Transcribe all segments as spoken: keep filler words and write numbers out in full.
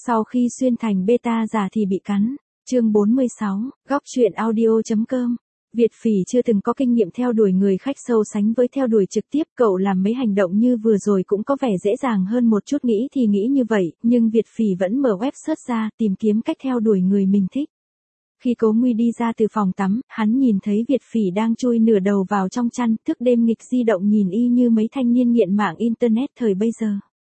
Sau khi xuyên thành beta giả thì bị cắn. Chương bốn mươi sáu, góc truyện audio.com. Việt Phỉ chưa từng có kinh nghiệm theo đuổi người khách sâu sánh với theo đuổi trực tiếp, cậu làm mấy hành động như vừa rồi cũng có vẻ dễ dàng hơn một chút, nghĩ thì nghĩ như vậy, nhưng Việt Phỉ vẫn mở web search ra, tìm kiếm cách theo đuổi người mình thích. Khi Cố Nguy đi ra từ phòng tắm, hắn nhìn thấy Việt Phỉ đang chui nửa đầu vào trong chăn, thức đêm nghịch di động nhìn y như mấy thanh niên nghiện mạng internet thời bây giờ.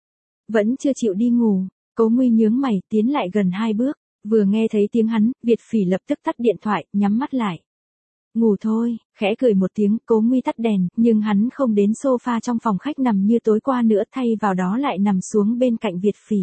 Vẫn chưa chịu đi ngủ, Cố Nguy nhướng mày, tiến lại gần hai bước, vừa nghe thấy tiếng hắn, Việt Phỉ lập tức tắt điện thoại, nhắm mắt lại. Ngủ thôi, khẽ cười một tiếng, Cố Nguy tắt đèn, nhưng hắn không đến sofa trong phòng khách nằm như tối qua nữa, thay vào đó lại nằm xuống bên cạnh Việt Phỉ.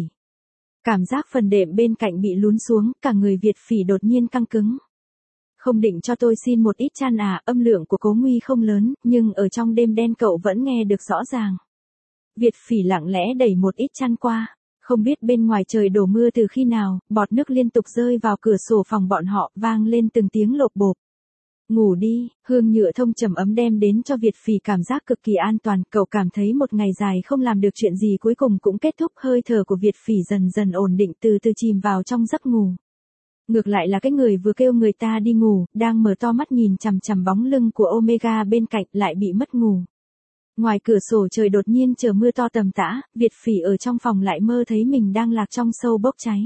Cảm giác phần đệm bên cạnh bị lún xuống, cả người Việt Phỉ đột nhiên căng cứng. Không định cho tôi xin một ít chăn à? Âm lượng của Cố Nguy không lớn, nhưng ở trong đêm đen cậu vẫn nghe được rõ ràng. Việt Phỉ lặng lẽ đẩy một ít chăn qua. Không biết bên ngoài trời đổ mưa từ khi nào, bọt nước liên tục rơi vào cửa sổ phòng bọn họ, vang lên từng tiếng lộp bộp. Ngủ đi, hương nhựa thông trầm ấm đem đến cho Việt Phỉ cảm giác cực kỳ an toàn, cậu cảm thấy một ngày dài không làm được chuyện gì cuối cùng cũng kết thúc, hơi thở của Việt Phỉ dần dần ổn định, từ từ chìm vào trong giấc ngủ. Ngược lại là cái người vừa kêu người ta đi ngủ, đang mở to mắt nhìn chằm chằm bóng lưng của Omega bên cạnh, lại bị mất ngủ. Ngoài cửa sổ trời đột nhiên trở mưa to tầm tã, Việt Phỉ ở trong phòng lại mơ thấy mình đang lạc trong sâu bốc cháy.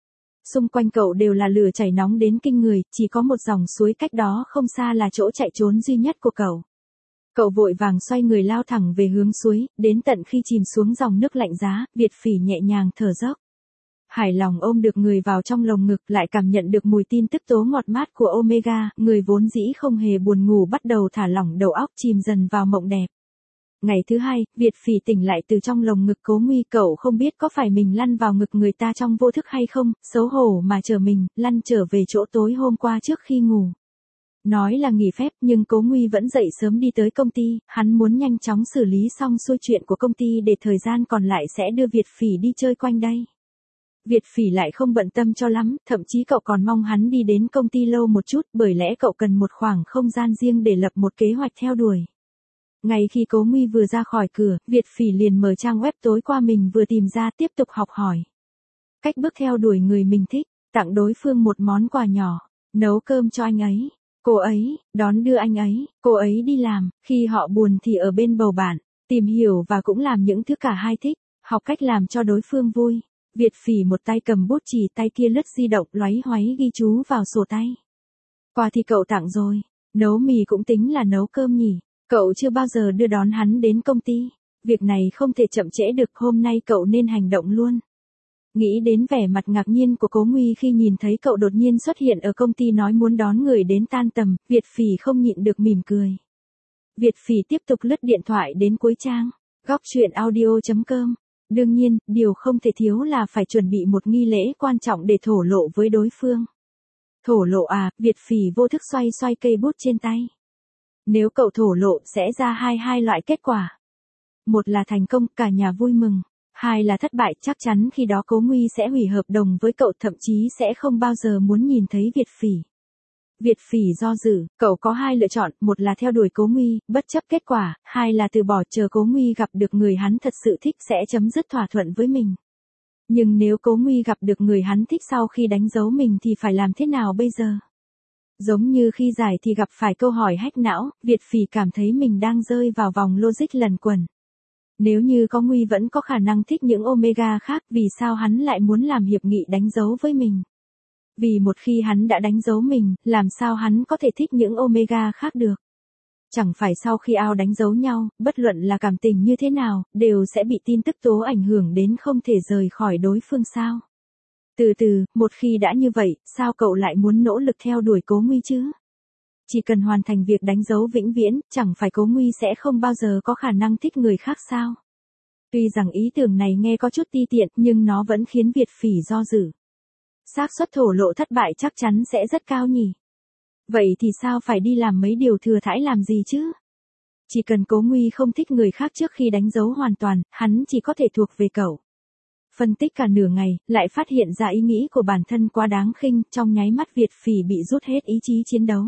Xung quanh cậu đều là lửa chảy nóng đến kinh người, chỉ có một dòng suối cách đó không xa là chỗ chạy trốn duy nhất của cậu. Cậu vội vàng xoay người lao thẳng về hướng suối, đến tận khi chìm xuống dòng nước lạnh giá, Việt Phỉ nhẹ nhàng thở dốc. Hài lòng ôm được người vào trong lồng ngực, lại cảm nhận được mùi tin tức tố ngọt mát của Omega, người vốn dĩ không hề buồn ngủ bắt đầu thả lỏng đầu óc, chìm dần vào mộng đẹp. Ngày thứ hai, Việt Phỉ tỉnh lại từ trong lồng ngực Cố Nguy, cậu không biết có phải mình lăn vào ngực người ta trong vô thức hay không, xấu hổ mà chờ mình, lăn trở về chỗ tối hôm qua trước khi ngủ. Nói là nghỉ phép nhưng Cố Nguy vẫn dậy sớm đi tới công ty, hắn muốn nhanh chóng xử lý xong xuôi chuyện của công ty để thời gian còn lại sẽ đưa Việt Phỉ đi chơi quanh đây. Việt Phỉ lại không bận tâm cho lắm, thậm chí cậu còn mong hắn đi đến công ty lâu một chút, bởi lẽ cậu cần một khoảng không gian riêng để lập một kế hoạch theo đuổi. Ngay khi Cố Nguy vừa ra khỏi cửa, Việt Phỉ liền mở trang web tối qua mình vừa tìm ra, tiếp tục học hỏi cách bước theo đuổi người mình thích, tặng đối phương một món quà nhỏ, nấu cơm cho anh ấy, cô ấy, đón đưa anh ấy, cô ấy đi làm, khi họ buồn thì ở bên bầu bạn, tìm hiểu và cũng làm những thứ cả hai thích, học cách làm cho đối phương vui. Việt Phỉ một tay cầm bút chì, tay kia lướt di động, loáy hoáy ghi chú vào sổ tay. Quà thì cậu tặng rồi, nấu mì cũng tính là nấu cơm nhỉ. Cậu chưa bao giờ đưa đón hắn đến công ty, việc này không thể chậm trễ được, hôm nay cậu nên hành động luôn. Nghĩ đến vẻ mặt ngạc nhiên của Cố Nguy khi nhìn thấy cậu đột nhiên xuất hiện ở công ty nói muốn đón người đến tan tầm, Việt Phỉ không nhịn được mỉm cười. Việt Phỉ tiếp tục lướt điện thoại đến cuối trang, góc truyện audio.com. Đương nhiên, điều không thể thiếu là phải chuẩn bị một nghi lễ quan trọng để thổ lộ với đối phương. Thổ lộ à? Việt Phỉ vô thức xoay xoay cây bút trên tay. Nếu cậu thổ lộ sẽ ra hai hai loại kết quả. Một là thành công, cả nhà vui mừng. Hai là thất bại, chắc chắn khi đó Cố Nguy sẽ hủy hợp đồng với cậu, thậm chí sẽ không bao giờ muốn nhìn thấy Việt Phỉ. Việt Phỉ do dự, cậu có hai lựa chọn, một là theo đuổi Cố Nguy, bất chấp kết quả, hai là từ bỏ, chờ Cố Nguy gặp được người hắn thật sự thích sẽ chấm dứt thỏa thuận với mình. Nhưng nếu Cố Nguy gặp được người hắn thích sau khi đánh dấu mình thì phải làm thế nào bây giờ? Giống như khi giải thì gặp phải câu hỏi hack não, Việt Phỉ cảm thấy mình đang rơi vào vòng logic lần quẩn. Nếu như Cố Nguy vẫn có khả năng thích những Omega khác, vì sao hắn lại muốn làm hiệp nghị đánh dấu với mình? Vì một khi hắn đã đánh dấu mình, làm sao hắn có thể thích những Omega khác được? Chẳng phải sau khi ao đánh dấu nhau, bất luận là cảm tình như thế nào, đều sẽ bị tin tức tố ảnh hưởng đến không thể rời khỏi đối phương sao? Từ từ, một khi đã như vậy, sao cậu lại muốn nỗ lực theo đuổi Cố Nguy chứ? Chỉ cần hoàn thành việc đánh dấu vĩnh viễn, chẳng phải Cố Nguy sẽ không bao giờ có khả năng thích người khác sao? Tuy rằng ý tưởng này nghe có chút ti tiện, nhưng nó vẫn khiến Việt Phỉ do dự. Xác suất thổ lộ thất bại chắc chắn sẽ rất cao nhỉ? Vậy thì sao phải đi làm mấy điều thừa thãi làm gì chứ? Chỉ cần Cố Nguy không thích người khác trước khi đánh dấu hoàn toàn, hắn chỉ có thể thuộc về cậu. Phân tích cả nửa ngày, lại phát hiện ra ý nghĩ của bản thân quá đáng khinh, trong nháy mắt Việt Phỉ bị rút hết ý chí chiến đấu.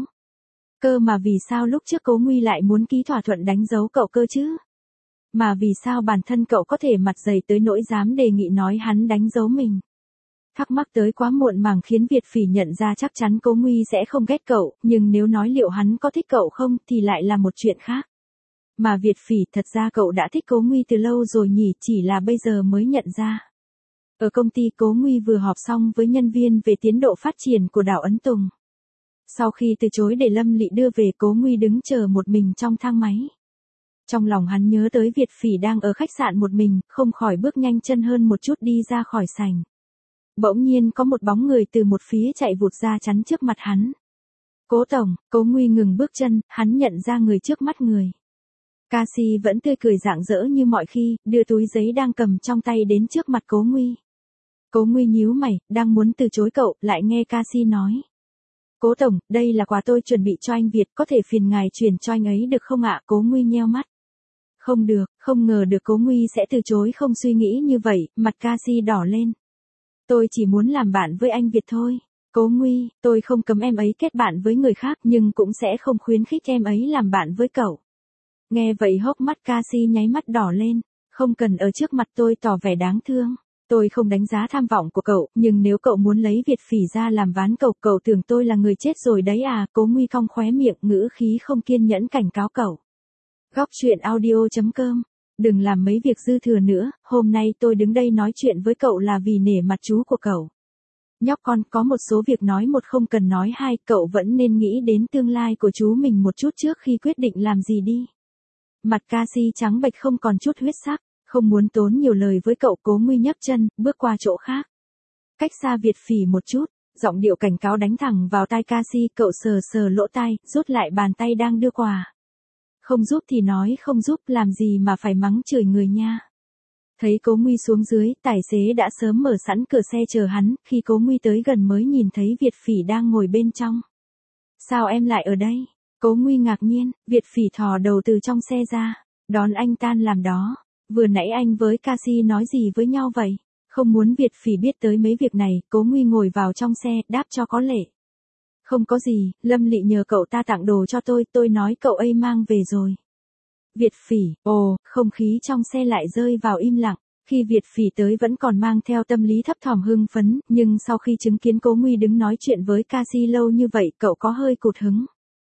Cơ mà vì sao lúc trước Cố Nguy lại muốn ký thỏa thuận đánh dấu cậu cơ chứ? Mà vì sao bản thân cậu có thể mặt dày tới nỗi dám đề nghị nói hắn đánh dấu mình? Thắc mắc tới quá muộn màng khiến Việt Phỉ nhận ra chắc chắn Cố Nguy sẽ không ghét cậu, nhưng nếu nói liệu hắn có thích cậu không thì lại là một chuyện khác. Mà Việt Phỉ thật ra cậu đã thích Cố Nguy từ lâu rồi nhỉ, chỉ là bây giờ mới nhận ra. Ở công ty Cố Nguy vừa họp xong với nhân viên về tiến độ phát triển của đảo Ấn Tùng. Sau khi từ chối để Lâm Lị đưa về, Cố Nguy đứng chờ một mình trong thang máy. Trong lòng hắn nhớ tới Việt Phỉ đang ở khách sạn một mình, không khỏi bước nhanh chân hơn một chút đi ra khỏi sảnh. Bỗng nhiên có một bóng người từ một phía chạy vụt ra chắn trước mặt hắn. Cố tổng, Cố Nguy ngừng bước chân, hắn nhận ra người trước mắt người. Cassie vẫn tươi cười rạng rỡ như mọi khi, đưa túi giấy đang cầm trong tay đến trước mặt Cố Nguy. Cố Nguy nhíu mày, đang muốn từ chối cậu, lại nghe Cassie nói. Cố tổng, đây là quà tôi chuẩn bị cho anh Việt, có thể phiền ngài chuyển cho anh ấy được không ạ? Cố Nguy nheo mắt. Không được, không ngờ được Cố Nguy sẽ từ chối không suy nghĩ như vậy, mặt Cassie đỏ lên. Tôi chỉ muốn làm bạn với anh Việt thôi. Cố Nguy, tôi không cấm em ấy kết bạn với người khác nhưng cũng sẽ không khuyến khích em ấy làm bạn với cậu. Nghe vậy hốc mắt Cassie nháy mắt đỏ lên. Không cần ở trước mặt tôi tỏ vẻ đáng thương. Tôi không đánh giá tham vọng của cậu, nhưng nếu cậu muốn lấy Việt Phỉ ra làm ván cậu, cậu tưởng tôi là người chết rồi đấy à? Cố Nguy cong khóe miệng, ngữ khí không kiên nhẫn cảnh cáo cậu. Góc truyện audio chấm com. Đừng làm mấy việc dư thừa nữa, hôm nay tôi đứng đây nói chuyện với cậu là vì nể mặt chú của cậu. Nhóc con, có một số việc nói một không cần nói hai, cậu vẫn nên nghĩ đến tương lai của chú mình một chút trước khi quyết định làm gì đi. Mặt Cassie trắng bệch không còn chút huyết sắc, không muốn tốn nhiều lời với cậu. Cố Nguy nhấc chân, bước qua chỗ khác. Cách xa Việt Phỉ một chút, giọng điệu cảnh cáo đánh thẳng vào tai Cassie, cậu sờ sờ lỗ tai, rút lại bàn tay đang đưa quà. Không giúp thì nói không giúp, làm gì mà phải mắng chửi người nha. Thấy Cố Nguy xuống dưới, tài xế đã sớm mở sẵn cửa xe chờ hắn, khi Cố Nguy tới gần mới nhìn thấy Việt Phỉ đang ngồi bên trong. Sao em lại ở đây? Cố Nguy ngạc nhiên, Việt Phỉ thò đầu từ trong xe ra, đón anh tan làm đó. Vừa nãy anh với Cassie nói gì với nhau vậy? Không muốn Việt Phỉ biết tới mấy việc này, Cố Nguy ngồi vào trong xe, đáp cho có lệ. Không có gì, Lâm Lị nhờ cậu ta tặng đồ cho tôi, tôi nói cậu ấy mang về rồi. Việt Phỉ, ồ, không khí trong xe lại rơi vào im lặng. Khi Việt Phỉ tới vẫn còn mang theo tâm lý thấp thỏm hưng phấn, nhưng sau khi chứng kiến Cố Nguy đứng nói chuyện với Cassie lâu như vậy, cậu có hơi cụt hứng.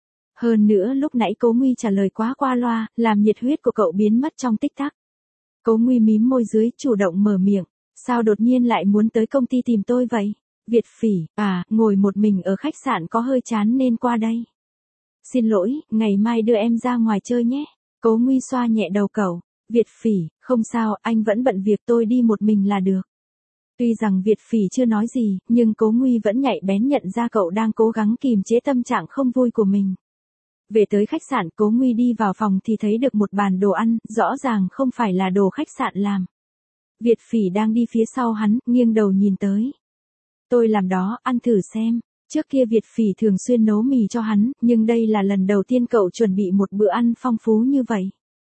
Hơn nữa lúc nãy Cố Nguy trả lời quá qua loa, làm nhiệt huyết của cậu biến mất trong tích tắc. Cố Nguy mím môi dưới, chủ động mở miệng. Sao đột nhiên lại muốn tới công ty tìm tôi vậy? Việt Phỉ, à, ngồi một mình ở khách sạn có hơi chán nên qua đây. Xin lỗi, ngày mai đưa em ra ngoài chơi nhé. Cố Nguy xoa nhẹ đầu cậu. Việt Phỉ, không sao, anh vẫn bận việc, tôi đi một mình là được. Tuy rằng Việt Phỉ chưa nói gì, nhưng Cố Nguy vẫn nhạy bén nhận ra cậu đang cố gắng kìm chế tâm trạng không vui của mình. Về tới khách sạn, Cố Nguy đi vào phòng thì thấy được một bàn đồ ăn, rõ ràng không phải là đồ khách sạn làm. Việt Phỉ đang đi phía sau hắn, nghiêng đầu nhìn tới. Tôi làm đó, ăn thử xem. Trước kia Việt Phỉ thường xuyên nấu mì cho hắn, nhưng đây là lần đầu tiên cậu chuẩn bị một bữa ăn phong phú như vậy.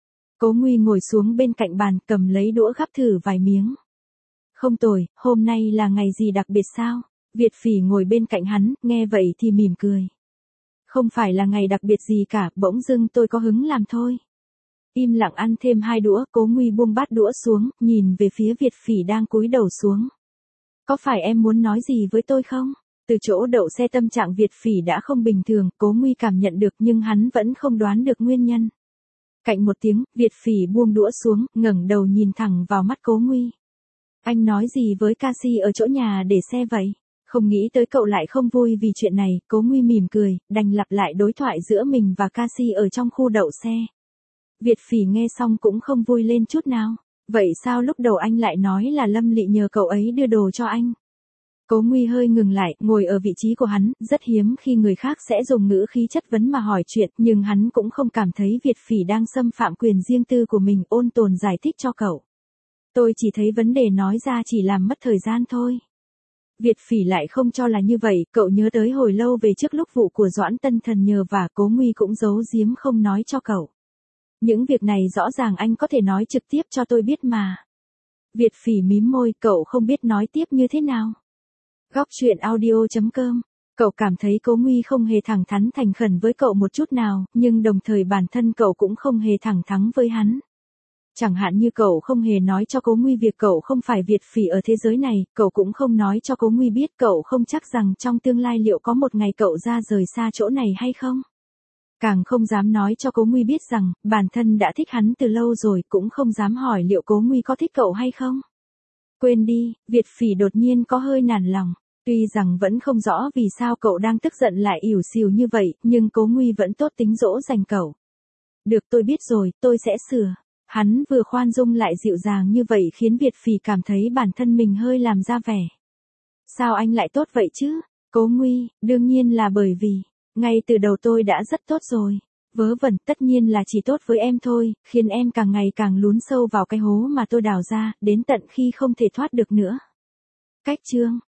Cố Nguy ngồi xuống bên cạnh bàn, cầm lấy đũa gắp thử vài miếng. Không tồi, hôm nay là ngày gì đặc biệt sao? Việt Phỉ ngồi bên cạnh hắn, nghe vậy thì mỉm cười. Không phải là ngày đặc biệt gì cả, bỗng dưng tôi có hứng làm thôi. Im lặng ăn thêm hai đũa, Cố Nguy buông bát đũa xuống, nhìn về phía Việt Phỉ đang cúi đầu xuống. Có phải em muốn nói gì với tôi không? Từ chỗ đậu xe tâm trạng Việt Phỉ đã không bình thường, Cố Nguy cảm nhận được nhưng hắn vẫn không đoán được nguyên nhân. Cạnh một tiếng, Việt Phỉ buông đũa xuống, ngẩng đầu nhìn thẳng vào mắt Cố Nguy. Anh nói gì với Cassie ở chỗ nhà để xe vậy? Không nghĩ tới cậu lại không vui vì chuyện này, Cố Nguy mỉm cười, đành lặp lại đối thoại giữa mình và Cassie ở trong khu đậu xe. Việt Phỉ nghe xong cũng không vui lên chút nào. Vậy sao lúc đầu anh lại nói là Lâm Lị nhờ cậu ấy đưa đồ cho anh? Cố Nguy hơi ngừng lại, ngồi ở vị trí của hắn, rất hiếm khi người khác sẽ dùng ngữ khí chất vấn mà hỏi chuyện, nhưng hắn cũng không cảm thấy Việt Phỉ đang xâm phạm quyền riêng tư của mình, ôn tồn giải thích cho cậu. Tôi chỉ thấy vấn đề nói ra chỉ làm mất thời gian thôi. Việt Phỉ lại không cho là như vậy, cậu nhớ tới hồi lâu về trước lúc vụ của Doãn Tân Thần nhờ và Cố Nguy cũng giấu giếm không nói cho cậu. Những việc này rõ ràng anh có thể nói trực tiếp cho tôi biết mà. Việt Phỉ mím môi, cậu không biết nói tiếp như thế nào. Góc truyện audio chấm com. Cậu cảm thấy Cố Nguy không hề thẳng thắn thành khẩn với cậu một chút nào, nhưng đồng thời bản thân cậu cũng không hề thẳng thắn với hắn. Chẳng hạn như cậu không hề nói cho Cố Nguy việc cậu không phải Việt phỉ ở thế giới này, cậu cũng không nói cho Cố Nguy biết cậu không chắc rằng trong tương lai liệu có một ngày cậu ra rời xa chỗ này hay không. Càng không dám nói cho Cố Nguy biết rằng, bản thân đã thích hắn từ lâu rồi, cũng không dám hỏi liệu Cố Nguy có thích cậu hay không. Quên đi, Việt phỉ đột nhiên có hơi nản lòng. Tuy rằng vẫn không rõ vì sao cậu đang tức giận lại ỉu xìu như vậy, nhưng Cố Nguy vẫn tốt tính dỗ dành cậu. Được, tôi biết rồi, tôi sẽ sửa. Hắn vừa khoan dung lại dịu dàng như vậy khiến Việt phỉ cảm thấy bản thân mình hơi làm ra vẻ. Sao anh lại tốt vậy chứ? Cố Nguy, đương nhiên là bởi vì, ngay từ đầu tôi đã rất tốt rồi. Vớ vẩn, tất nhiên là chỉ tốt với em thôi, khiến em càng ngày càng lún sâu vào cái hố mà tôi đào ra, đến tận khi không thể thoát được nữa. Cách chương